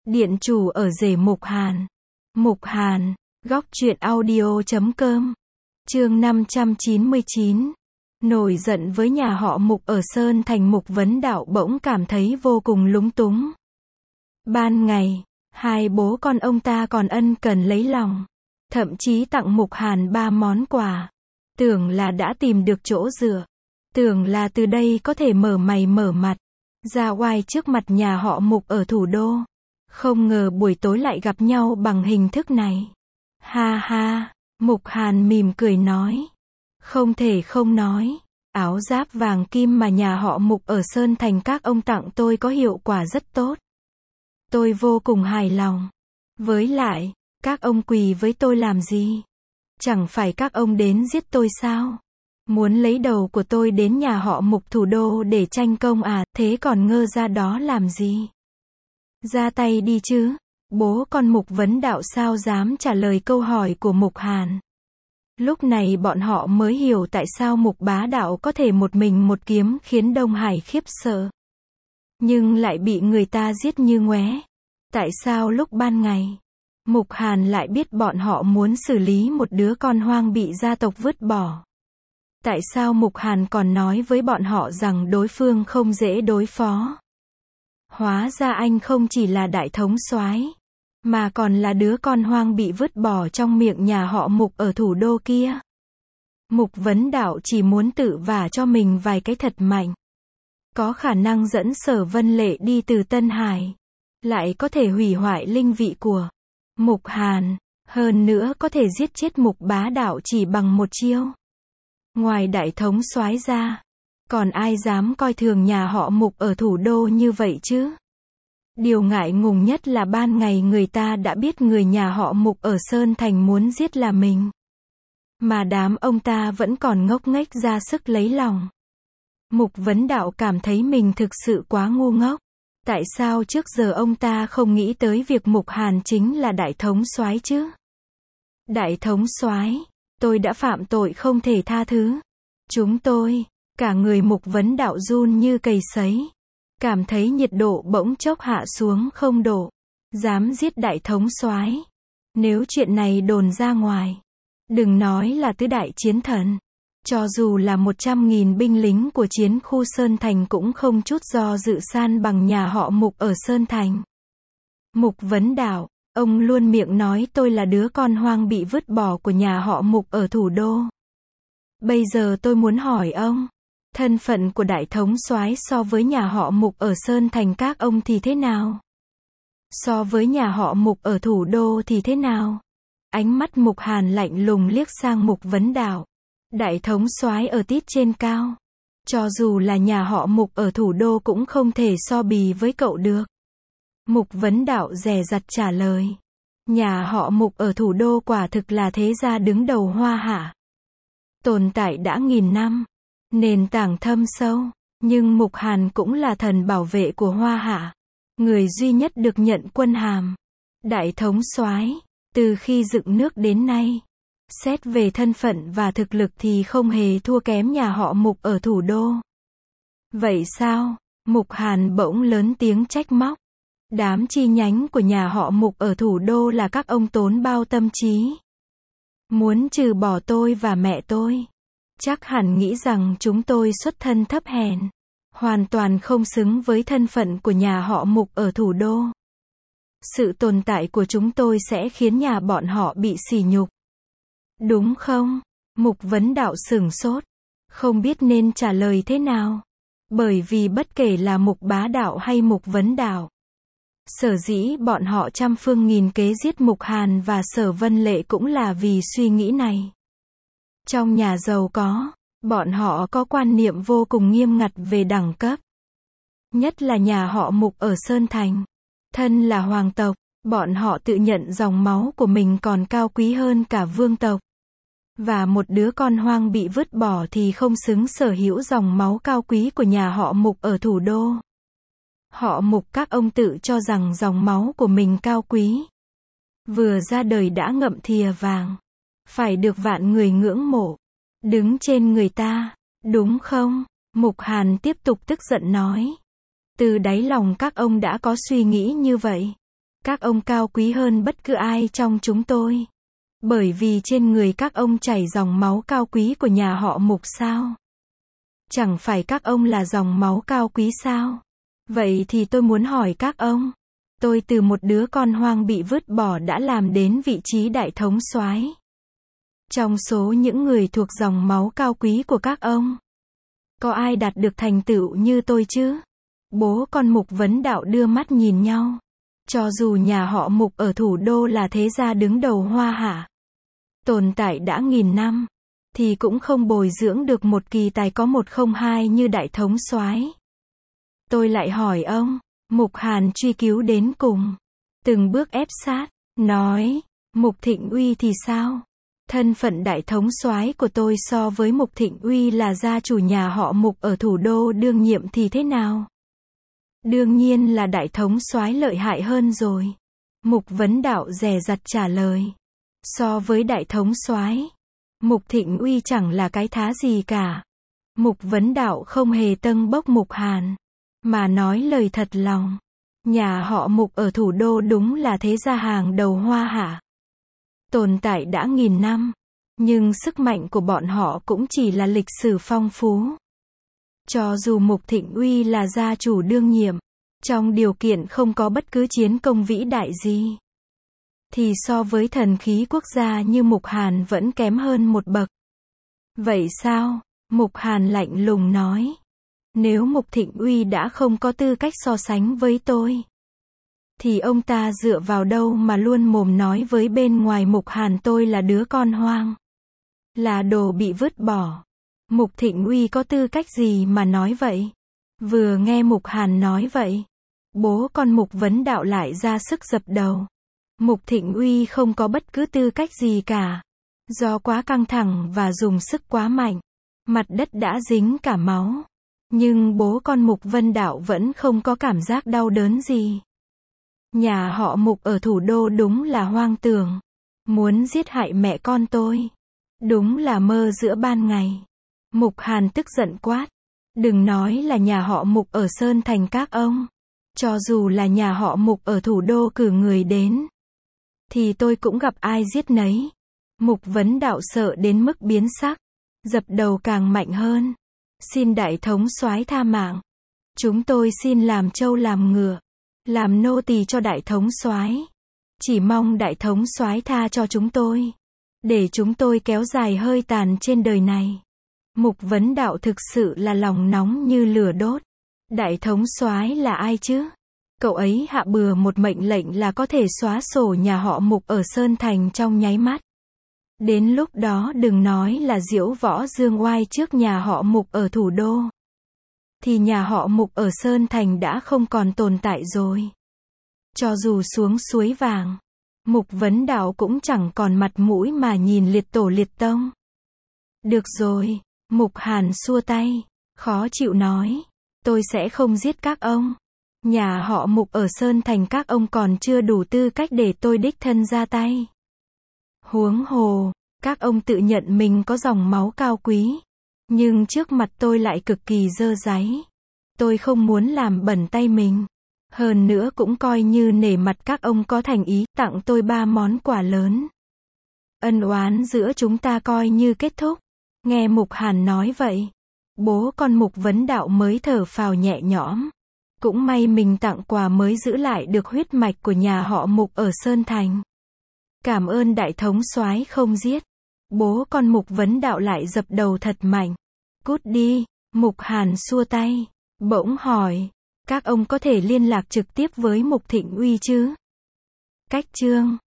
Điện chủ ở rể Mục Hàn. Mục Hàn, góc truyện audio.com. Chương 599. Nổi giận với nhà họ Mục ở Sơn Thành, Mục Vấn Đạo bỗng cảm thấy vô cùng lúng túng. Ban ngày, hai bố con ông ta còn ân cần lấy lòng, thậm chí tặng Mục Hàn 3 món quà. Tưởng là đã tìm được chỗ dựa, tưởng là từ đây có thể mở mày mở mặt, ra oai trước mặt nhà họ Mục ở thủ đô. Không ngờ buổi tối lại gặp nhau bằng hình thức này. Ha ha, Mục Hàn mỉm cười nói. Không thể không nói, áo giáp vàng kim mà nhà họ Mục ở Sơn Thành các ông tặng tôi có hiệu quả rất tốt. Tôi vô cùng hài lòng. Với lại, các ông quỳ với tôi làm gì? Chẳng phải các ông đến giết tôi sao? Muốn lấy đầu của tôi đến nhà họ Mục thủ đô để tranh công à? Thế còn ngơ ra đó làm gì? Ra tay đi chứ. Bố con Mục Vấn Đạo sao dám trả lời câu hỏi của Mục Hàn. Lúc này bọn họ mới hiểu tại sao Mục Bá Đạo có thể một mình một kiếm khiến Đông Hải khiếp sợ, nhưng lại bị người ta giết như ngoé. Tại sao lúc ban ngày, Mục Hàn lại biết bọn họ muốn xử lý một đứa con hoang bị gia tộc vứt bỏ? Tại sao Mục Hàn còn nói với bọn họ rằng đối phương không dễ đối phó? Hóa ra anh không chỉ là đại thống soái, mà còn là đứa con hoang bị vứt bỏ trong miệng nhà họ Mục ở thủ đô kia. Mục Vấn Đạo chỉ muốn tự vả cho mình vài cái thật mạnh. Có khả năng dẫn Sở Vân Lệ đi từ Tân Hải, lại có thể hủy hoại linh vị của Mục Hàn, hơn nữa có thể giết chết Mục Bá Đạo chỉ bằng một chiêu. Ngoài đại thống soái ra, còn ai dám coi thường nhà họ Mục ở thủ đô như vậy chứ? Điều ngại ngùng nhất là ban ngày người ta đã biết người nhà họ Mục ở Sơn Thành muốn giết là mình, mà đám ông ta vẫn còn ngốc nghếch ra sức lấy lòng. Mục Vấn Đạo cảm thấy mình thực sự quá ngu ngốc. Tại sao trước giờ ông ta không nghĩ tới việc Mục Hàn chính là đại thống soái chứ? Đại thống soái, tôi đã phạm tội không thể tha thứ. Chúng tôi, cả người Mục Vấn Đạo run như cầy sấy, cảm thấy nhiệt độ bỗng chốc hạ xuống 0 độ. Dám giết đại thống soái. Nếu chuyện này đồn ra ngoài, đừng nói là tứ đại chiến thần, cho dù là 100.000 binh lính của chiến khu Sơn Thành cũng không chút do dự san bằng nhà họ Mục ở Sơn Thành. Mục Vấn Đạo, ông luôn miệng nói tôi là đứa con hoang bị vứt bỏ của nhà họ Mục ở thủ đô. Bây giờ tôi muốn hỏi ông, thân phận của đại thống soái so với nhà họ Mục ở Sơn Thành các ông thì thế nào? So với nhà họ Mục ở thủ đô thì thế nào? Ánh mắt Mục Hàn lạnh lùng liếc sang Mục Vấn Đạo. Đại thống soái ở tít trên cao, cho dù là nhà họ Mục ở thủ đô cũng không thể so bì với cậu được. Mục Vấn Đạo dè dặt trả lời. Nhà họ Mục ở thủ đô quả thực là thế gia đứng đầu Hoa Hạ, tồn tại đã nghìn năm, nền tảng thâm sâu, nhưng Mục Hàn cũng là thần bảo vệ của Hoa Hạ, người duy nhất được nhận quân hàm đại thống soái từ khi dựng nước đến nay. Xét về thân phận và thực lực thì không hề thua kém nhà họ Mục ở thủ đô. Vậy sao? Mục Hàn bỗng lớn tiếng trách móc. Đám chi nhánh của nhà họ Mục ở thủ đô là các ông tốn bao tâm trí, muốn trừ bỏ tôi và mẹ tôi. Chắc hẳn nghĩ rằng chúng tôi xuất thân thấp hèn, hoàn toàn không xứng với thân phận của nhà họ Mục ở thủ đô. Sự tồn tại của chúng tôi sẽ khiến nhà bọn họ bị sỉ nhục, đúng không? Mục Vấn Đạo sửng sốt, không biết nên trả lời thế nào. Bởi vì bất kể là Mục Bá Đạo hay Mục Vấn Đạo, sở dĩ bọn họ trăm phương nghìn kế giết Mục Hàn và Sở Vân Lệ cũng là vì suy nghĩ này. Trong nhà giàu có, bọn họ có quan niệm vô cùng nghiêm ngặt về đẳng cấp. Nhất là nhà họ Mục ở Sơn Thành. Thân là hoàng tộc, bọn họ tự nhận dòng máu của mình còn cao quý hơn cả vương tộc. Và một đứa con hoang bị vứt bỏ thì không xứng sở hữu dòng máu cao quý của nhà họ Mục ở thủ đô. Họ Mục các ông tự cho rằng dòng máu của mình cao quý, vừa ra đời đã ngậm thìa vàng, phải được vạn người ngưỡng mộ, đứng trên người ta, đúng không? Mục Hàn tiếp tục tức giận nói. Từ đáy lòng các ông đã có suy nghĩ như vậy. Các ông cao quý hơn bất cứ ai trong chúng tôi. Bởi vì trên người các ông chảy dòng máu cao quý của nhà họ Mục sao? Chẳng phải các ông là dòng máu cao quý sao? Vậy thì tôi muốn hỏi các ông. Tôi từ một đứa con hoang bị vứt bỏ đã làm đến vị trí đại thống soái. Trong số những người thuộc dòng máu cao quý của các ông, có ai đạt được thành tựu như tôi chứ? Bố con Mục Vấn Đạo đưa mắt nhìn nhau. Cho dù nhà họ Mục ở thủ đô là thế gia đứng đầu Hoa Hạ, tồn tại đã nghìn năm, thì cũng không bồi dưỡng được một kỳ tài có 102 như đại thống soái. Tôi lại hỏi ông, Mục Hàn truy cứu đến cùng, từng bước ép sát, nói, Mục Thịnh Uy thì sao? Thân phận đại thống soái của tôi so với Mục Thịnh Uy là gia chủ nhà họ Mục ở thủ đô đương nhiệm thì thế nào? Đương nhiên là đại thống soái lợi hại hơn rồi. Mục Vấn Đạo dè dặt trả lời. So với đại thống soái, Mục Thịnh Uy chẳng là cái thá gì cả. Mục Vấn Đạo không hề tâng bốc Mục Hàn, mà nói lời thật lòng. Nhà họ Mục ở thủ đô đúng là thế gia hàng đầu Hoa Hạ. Tồn tại đã nghìn năm, nhưng sức mạnh của bọn họ cũng chỉ là lịch sử phong phú. Cho dù Mục Thịnh Uy là gia chủ đương nhiệm, trong điều kiện không có bất cứ chiến công vĩ đại gì, thì so với thần khí quốc gia như Mục Hàn vẫn kém hơn một bậc. Vậy sao? Mục Hàn lạnh lùng nói. Nếu Mục Thịnh Uy đã không có tư cách so sánh với tôi, thì ông ta dựa vào đâu mà luôn mồm nói với bên ngoài Mục Hàn tôi là đứa con hoang, là đồ bị vứt bỏ. Mục Thịnh Uy có tư cách gì mà nói vậy? Vừa nghe Mục Hàn nói vậy, bố con Mục Vấn Đạo lại ra sức dập đầu. Mục Thịnh Uy không có bất cứ tư cách gì cả. Do quá căng thẳng và dùng sức quá mạnh, mặt đất đã dính cả máu. Nhưng bố con Mục Vân Đạo vẫn không có cảm giác đau đớn gì. Nhà họ Mục ở thủ đô đúng là hoang tưởng. Muốn giết hại mẹ con tôi, đúng là mơ giữa ban ngày. Mục Hàn tức giận quát. Đừng nói là nhà họ Mục ở Sơn Thành các ông. Cho dù là nhà họ Mục ở thủ đô cử người đến, thì tôi cũng gặp ai giết nấy. Mục Vấn Đạo sợ đến mức biến sắc, dập đầu càng mạnh hơn. Xin đại thống soái tha mạng. Chúng tôi xin làm trâu làm ngựa, làm nô tỳ cho đại thống soái. Chỉ mong đại thống soái tha cho chúng tôi, để chúng tôi kéo dài hơi tàn trên đời này. Mục Vấn Đạo thực sự là lòng nóng như lửa đốt. Đại thống soái là ai chứ? Cậu ấy hạ bừa một mệnh lệnh là có thể xóa sổ nhà họ Mục ở Sơn Thành trong nháy mắt. Đến lúc đó đừng nói là diễu võ dương oai trước nhà họ Mục ở thủ đô, thì nhà họ Mục ở Sơn Thành đã không còn tồn tại rồi. Cho dù xuống suối vàng, Mục Vấn Đạo cũng chẳng còn mặt mũi mà nhìn liệt tổ liệt tông. Được rồi, Mục Hàn xua tay, khó chịu nói. Tôi sẽ không giết các ông. Nhà họ Mục ở Sơn Thành các ông còn chưa đủ tư cách để tôi đích thân ra tay. Huống hồ, các ông tự nhận mình có dòng máu cao quý, nhưng trước mặt tôi lại cực kỳ dơ dáy. Tôi không muốn làm bẩn tay mình. Hơn nữa cũng coi như nể mặt các ông có thành ý tặng tôi 3 món quà lớn. Ân oán giữa chúng ta coi như kết thúc. Nghe Mục Hàn nói vậy, bố con Mục Vấn Đạo mới thở phào nhẹ nhõm. Cũng may mình tặng quà mới giữ lại được huyết mạch của nhà họ Mục ở Sơn Thành. Cảm ơn đại thống soái không giết. Bố con Mục Vấn Đạo lại dập đầu thật mạnh. Cút đi. Mục Hàn xua tay, bỗng hỏi, các ông có thể liên lạc trực tiếp với Mục Thịnh Uy chứ? Cách chương